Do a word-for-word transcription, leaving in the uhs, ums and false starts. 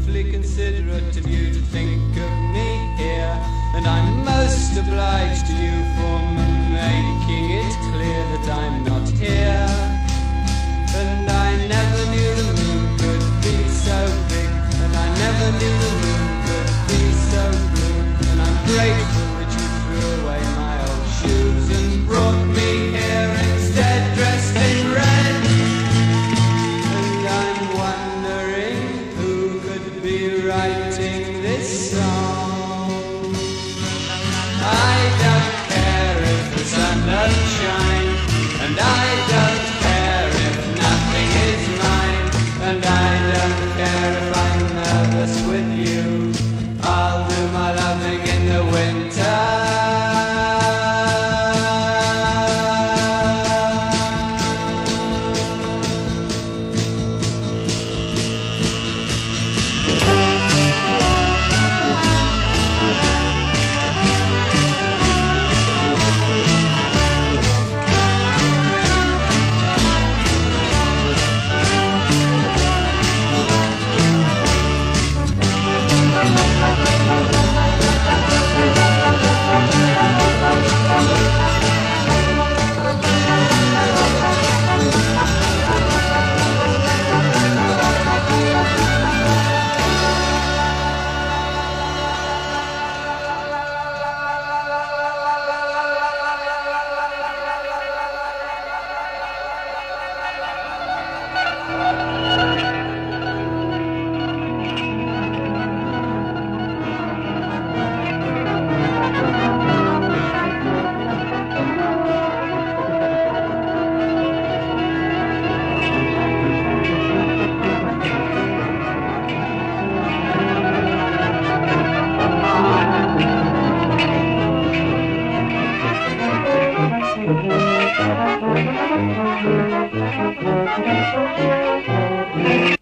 awfully considerate of you to think of me here, and I'm most obliged to you for making it clear that I'm not here. And I never knew the moon could be so big, and I never knew the moon could be so blue, and I'm grateful that you threw away my old shoes and brought me here instead dressed in red. And I'm wondering who could be writing this song. I don't care if the sun doesn't shine, and I don't care if nothing is mine, and I don't care if I'm nervous with you. I'll do my loving in the winter. Thank you.